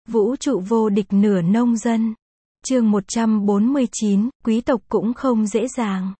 Vũ trụ vô địch nửa nông dân. Chương 149, quý tộc cũng không dễ dàng.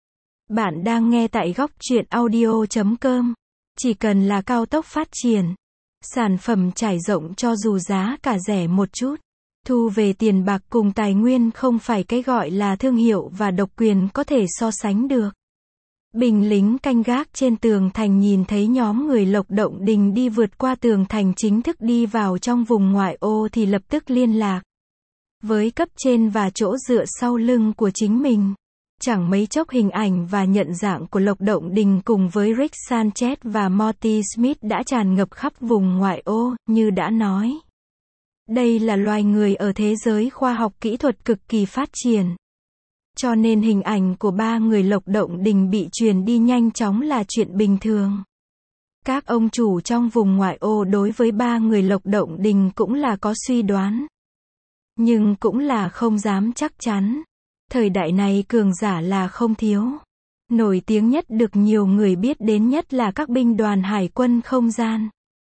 Bạn đang nghe tại góc truyện audio.com. Chỉ cần là cao tốc phát triển, sản phẩm trải rộng cho dù giá cả rẻ một chút, thu về tiền bạc cùng tài nguyên không phải cái gọi là thương hiệu và độc quyền có thể so sánh được. Binh lính canh gác trên tường thành nhìn thấy nhóm người Lộc Động Đình đi vượt qua tường thành chính thức đi vào trong vùng ngoại ô thì lập tức liên lạc với cấp trên và chỗ dựa sau lưng của chính mình. Chẳng mấy chốc hình ảnh và nhận dạng của Lộc Động Đình cùng với Rick Sanchez và Morty Smith đã tràn ngập khắp vùng ngoại ô, như đã nói. Đây là loài người ở thế giới khoa học kỹ thuật cực kỳ phát triển. Cho nên hình ảnh của ba người Lộc Động Đình bị truyền đi nhanh chóng là chuyện bình thường. Các ông chủ trong vùng ngoại ô đối với ba người Lộc Động Đình cũng là có suy đoán. Nhưng cũng là không dám chắc chắn. Thời đại này cường giả là không thiếu. Nổi tiếng nhất được nhiều người biết đến nhất là các binh đoàn hải quân không gian.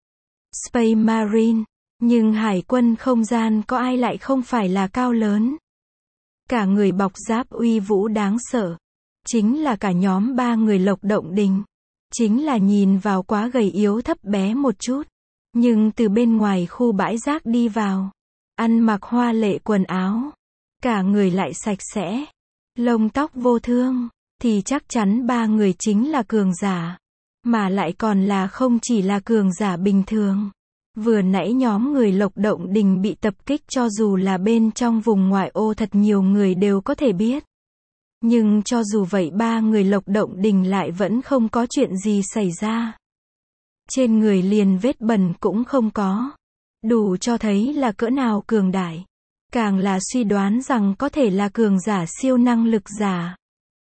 Space Marine. Nhưng hải quân không gian có ai lại không phải là cao lớn. Cả người bọc giáp uy vũ đáng sợ. Chính là cả nhóm ba người Lộc Động Đình. Chính là nhìn vào quá gầy yếu thấp bé một chút. Nhưng từ bên ngoài khu bãi rác đi vào. Ăn mặc hoa lệ quần áo. Cả người lại sạch sẽ. Lông tóc vô thương. Thì chắc chắn ba người chính là cường giả. Mà lại còn là không chỉ là cường giả bình thường. Vừa nãy nhóm người Lộc Động Đình bị tập kích cho dù là bên trong vùng ngoại ô thật nhiều người đều có thể biết. Nhưng cho dù vậy ba người Lộc Động Đình lại vẫn không có chuyện gì xảy ra. Trên người liền vết bẩn cũng không có. Đủ cho thấy là cỡ nào cường đại. Càng là suy đoán rằng có thể là cường giả siêu năng lực giả.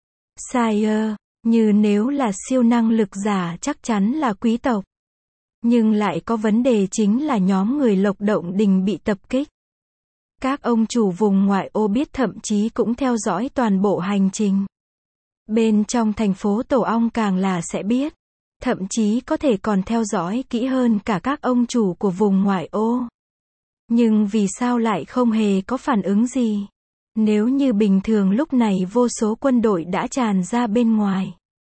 Sire, như nếu là siêu năng lực giả chắc chắn là quý tộc. Nhưng lại có vấn đề chính là nhóm người Lộc Động Đình bị tập kích. Các ông chủ vùng ngoại ô biết thậm chí cũng theo dõi toàn bộ hành trình. Bên trong thành phố Tổ Ong càng là sẽ biết. Thậm chí có thể còn theo dõi kỹ hơn cả các ông chủ của vùng ngoại ô. Nhưng vì sao lại không hề có phản ứng gì? Nếu như bình thường lúc này vô số quân đội đã tràn ra bên ngoài.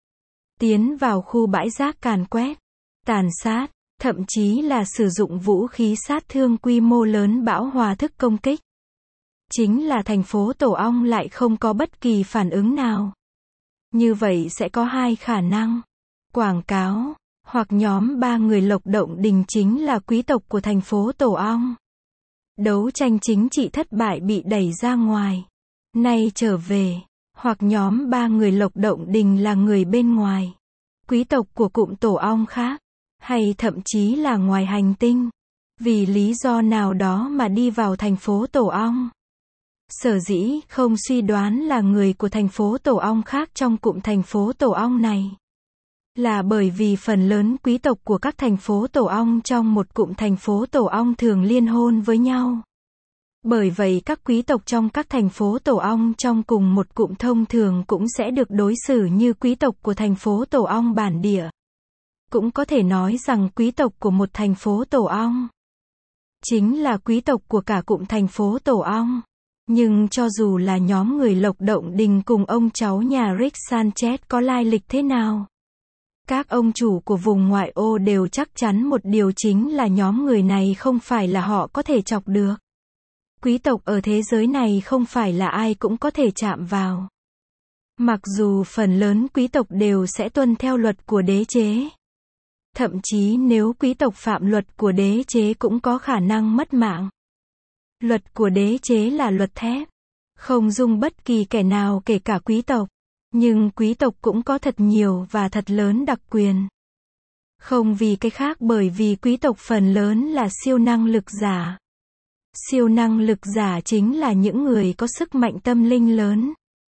Tiến vào khu bãi rác càn quét, tàn sát. Thậm chí là sử dụng vũ khí sát thương quy mô lớn bão hòa thức công kích. Chính là thành phố Tổ Ong lại không có bất kỳ phản ứng nào. Như vậy sẽ có hai khả năng. Quảng cáo, hoặc nhóm ba người Lộc Động Đình chính là quý tộc của thành phố Tổ Ong. Đấu tranh chính trị thất bại bị đẩy ra ngoài. Nay trở về, hoặc nhóm ba người Lộc Động Đình là người bên ngoài. Quý tộc của cụm Tổ Ong khác. Hay thậm chí là ngoài hành tinh. Vì lý do nào đó mà đi vào thành phố Tổ Ong. Sở dĩ không suy đoán là người của thành phố Tổ Ong khác trong cụm thành phố Tổ Ong này. Là bởi vì phần lớn quý tộc của các thành phố Tổ Ong trong một cụm thành phố Tổ Ong thường liên hôn với nhau. Bởi vậy các quý tộc trong các thành phố Tổ Ong trong cùng một cụm thông thường cũng sẽ được đối xử như quý tộc của thành phố Tổ Ong bản địa. Cũng có thể nói rằng quý tộc của một thành phố Tổ Ong chính là quý tộc của cả cụm thành phố Tổ Ong. Nhưng cho dù là nhóm người Lộc Động Đình cùng ông cháu nhà Rick Sanchez có lai lịch thế nào, các ông chủ của vùng ngoại ô đều chắc chắn một điều chính là nhóm người này không phải là họ có thể chọc được. Quý tộc ở thế giới này không phải là ai cũng có thể chạm vào. Mặc dù phần lớn quý tộc đều sẽ tuân theo luật của đế chế. Thậm chí nếu quý tộc phạm luật của đế chế cũng có khả năng mất mạng. Luật của đế chế là luật thép. Không dung bất kỳ kẻ nào kể cả quý tộc. Nhưng quý tộc cũng có thật nhiều và thật lớn đặc quyền. Không vì cái khác bởi vì quý tộc phần lớn là siêu năng lực giả. Siêu năng lực giả chính là những người có sức mạnh tâm linh lớn.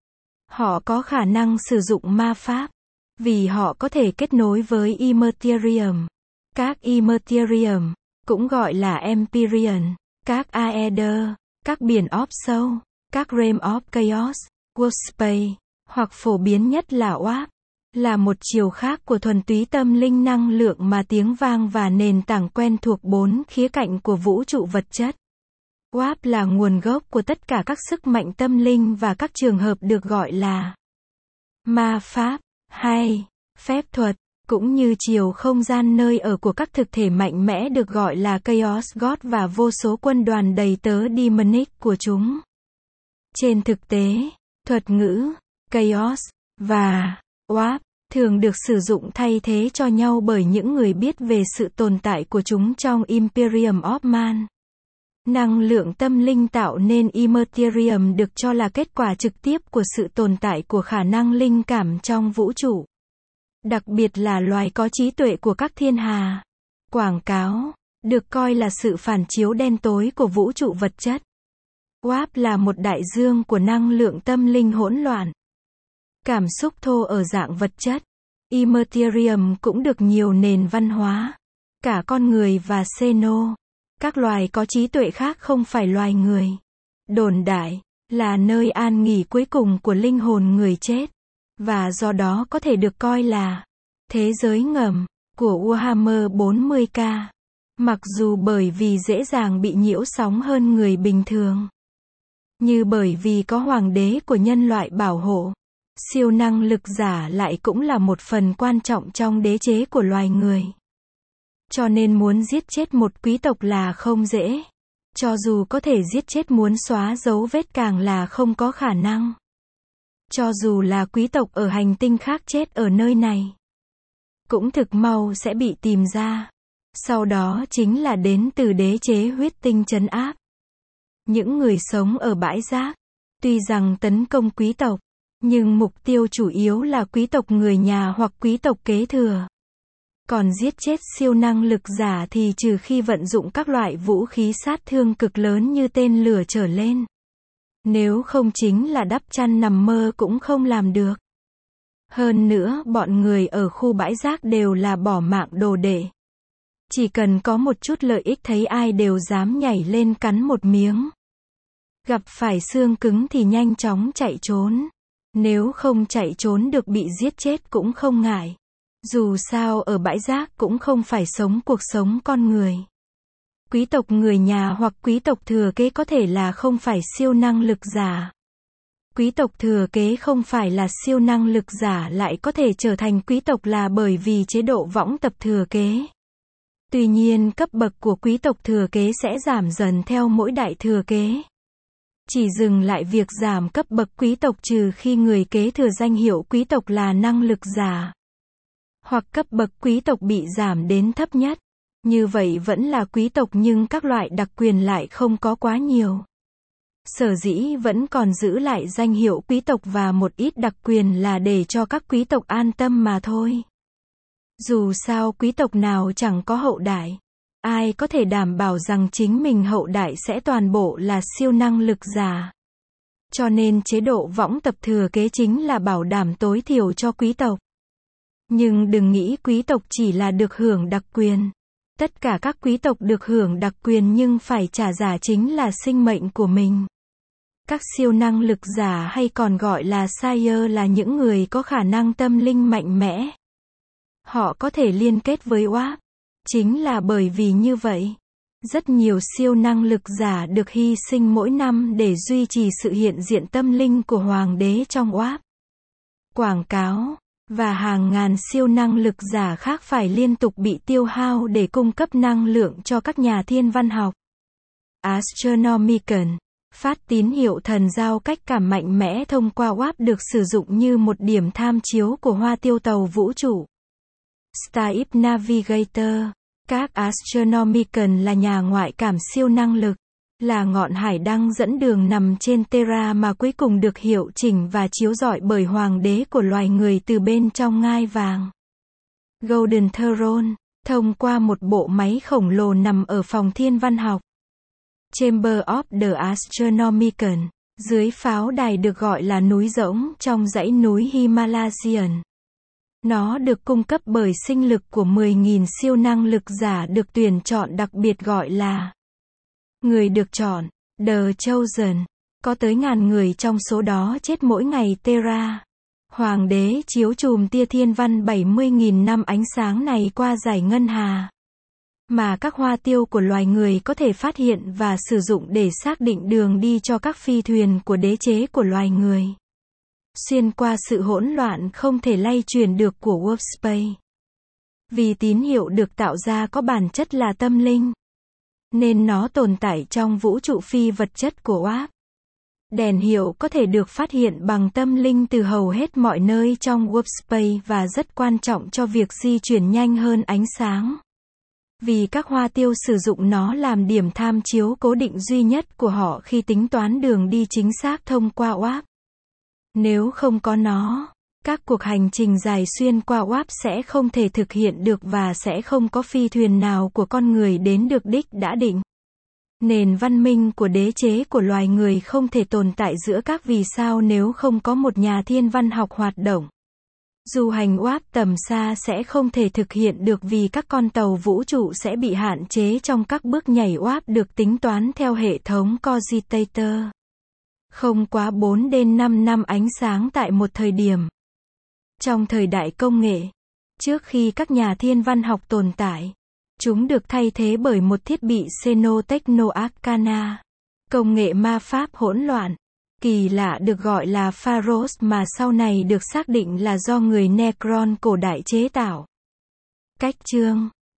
Họ có khả năng sử dụng ma pháp. Vì họ có thể kết nối với Immaterium. Các Immaterium, cũng gọi là Empyrean, các Aether, các biển of Soul, các Realm of Chaos, Worldspace, hoặc phổ biến nhất là Warp, là một chiều khác của thuần túy tâm linh năng lượng mà tiếng vang và nền tảng quen thuộc bốn khía cạnh của vũ trụ vật chất. WAP là nguồn gốc của tất cả các sức mạnh tâm linh và các trường hợp được gọi là ma pháp, hay phép thuật, cũng như chiều không gian nơi ở của các thực thể mạnh mẽ được gọi là Chaos God và vô số quân đoàn đầy tớ demonic của chúng. Trên thực tế, thuật ngữ Chaos và WAP thường được sử dụng thay thế cho nhau bởi những người biết về sự tồn tại của chúng trong Imperium of Man. Năng lượng tâm linh tạo nên Immaterium được cho là kết quả trực tiếp của sự tồn tại của khả năng linh cảm trong vũ trụ. Đặc biệt là loài có trí tuệ của các thiên hà. Quảng cáo được coi là sự phản chiếu đen tối của vũ trụ vật chất. WAP là một đại dương của năng lượng tâm linh hỗn loạn. Cảm xúc thô ở dạng vật chất. Immaterium cũng được nhiều nền văn hóa, cả con người và Xeno, các loài có trí tuệ khác không phải loài người, đồn đại là nơi an nghỉ cuối cùng của linh hồn người chết, và do đó có thể được coi là thế giới ngầm của Warhammer 40K, mặc dù bởi vì dễ dàng bị nhiễu sóng hơn người bình thường. Như bởi vì có hoàng đế của nhân loại bảo hộ, siêu năng lực giả lại cũng là một phần quan trọng trong đế chế của loài người. Cho nên muốn giết chết một quý tộc là không dễ. Cho dù có thể giết chết muốn xóa dấu vết càng là không có khả năng. Cho dù là quý tộc ở hành tinh khác chết ở nơi này, cũng thực mau sẽ bị tìm ra. Sau đó chính là đến từ đế chế huyết tinh trấn áp. Những người sống ở bãi rác, tuy rằng tấn công quý tộc, nhưng mục tiêu chủ yếu là quý tộc người nhà hoặc quý tộc kế thừa. Còn giết chết siêu năng lực giả thì trừ khi vận dụng các loại vũ khí sát thương cực lớn như tên lửa trở lên. Nếu không chính là đắp chăn nằm mơ cũng không làm được. Hơn nữa, bọn người ở khu bãi rác đều là bỏ mạng đồ đệ. Chỉ cần có một chút lợi ích thấy ai đều dám nhảy lên cắn một miếng. Gặp phải xương cứng thì nhanh chóng chạy trốn. Nếu không chạy trốn được bị giết chết cũng không ngại. Dù sao ở bãi rác cũng không phải sống cuộc sống con người. Quý tộc người nhà hoặc quý tộc thừa kế có thể là không phải siêu năng lực giả. Quý tộc thừa kế không phải là siêu năng lực giả lại có thể trở thành quý tộc là bởi vì chế độ võng tập thừa kế. Tuy nhiên cấp bậc của quý tộc thừa kế sẽ giảm dần theo mỗi đại thừa kế. Chỉ dừng lại việc giảm cấp bậc quý tộc trừ khi người kế thừa danh hiệu quý tộc là năng lực giả. Hoặc cấp bậc quý tộc bị giảm đến thấp nhất. Như vậy vẫn là quý tộc nhưng các loại đặc quyền lại không có quá nhiều. Sở dĩ vẫn còn giữ lại danh hiệu quý tộc và một ít đặc quyền là để cho các quý tộc an tâm mà thôi. Dù sao quý tộc nào chẳng có hậu đại. Ai có thể đảm bảo rằng chính mình hậu đại sẽ toàn bộ là siêu năng lực giả. Cho nên chế độ võng tập thừa kế chính là bảo đảm tối thiểu cho quý tộc. Nhưng đừng nghĩ quý tộc chỉ là được hưởng đặc quyền. Tất cả các quý tộc được hưởng đặc quyền nhưng phải trả giá chính là sinh mệnh của mình. Các siêu năng lực giả hay còn gọi là Sire là những người có khả năng tâm linh mạnh mẽ. Họ có thể liên kết với WAP. Chính là bởi vì như vậy, rất nhiều siêu năng lực giả được hy sinh mỗi năm để duy trì sự hiện diện tâm linh của hoàng đế trong WAP. Quảng cáo và hàng ngàn siêu năng lực giả khác phải liên tục bị tiêu hao để cung cấp năng lượng cho các nhà thiên văn học. Astronomicon, phát tín hiệu thần giao cách cảm mạnh mẽ thông qua WAP được sử dụng như một điểm tham chiếu của hoa tiêu tàu vũ trụ. Starship Navigator, các Astronomicon là nhà ngoại cảm siêu năng lực, là ngọn hải đăng dẫn đường nằm trên Terra mà cuối cùng được hiệu chỉnh và chiếu rọi bởi hoàng đế của loài người từ bên trong ngai vàng. Golden Throne, thông qua một bộ máy khổng lồ nằm ở phòng thiên văn học. Chamber of the Astronomicon, dưới pháo đài được gọi là núi rỗng trong dãy núi Himalayan. Nó được cung cấp bởi sinh lực của 10.000 siêu năng lực giả được tuyển chọn đặc biệt gọi là người được chọn, The Chosen. Có tới ngàn người trong số đó chết mỗi ngày Terra. Hoàng đế chiếu chùm tia thiên văn 70.000 năm ánh sáng này qua dải ngân hà. mà các hoa tiêu của loài người có thể phát hiện và sử dụng để xác định đường đi cho các phi thuyền của đế chế của loài người. Xuyên qua sự hỗn loạn không thể lay chuyển được của warp space. Vì tín hiệu được tạo ra có bản chất là tâm linh, nên nó tồn tại trong vũ trụ phi vật chất của warp. Đèn hiệu có thể được phát hiện bằng tâm linh từ hầu hết mọi nơi trong warp space và rất quan trọng cho việc di chuyển nhanh hơn ánh sáng. Vì các hoa tiêu sử dụng nó làm điểm tham chiếu cố định duy nhất của họ khi tính toán đường đi chính xác thông qua warp. Nếu không có nó, các cuộc hành trình dài xuyên qua warp sẽ không thể thực hiện được và sẽ không có phi thuyền nào của con người đến được đích đã định. Nền văn minh của đế chế của loài người không thể tồn tại giữa các vì sao nếu không có một nhà thiên văn học hoạt động. Du hành warp tầm xa sẽ không thể thực hiện được vì các con tàu vũ trụ sẽ bị hạn chế trong các bước nhảy warp được tính toán theo hệ thống Cogitator. Không quá 4 đến 5 năm ánh sáng tại một thời điểm. Trong thời đại công nghệ, trước khi các nhà thiên văn học tồn tại, chúng được thay thế bởi một thiết bị Xenotechno Arcana, công nghệ ma pháp hỗn loạn, kỳ lạ được gọi là Pharos mà sau này được xác định là do người Necron cổ đại chế tạo. Cách chương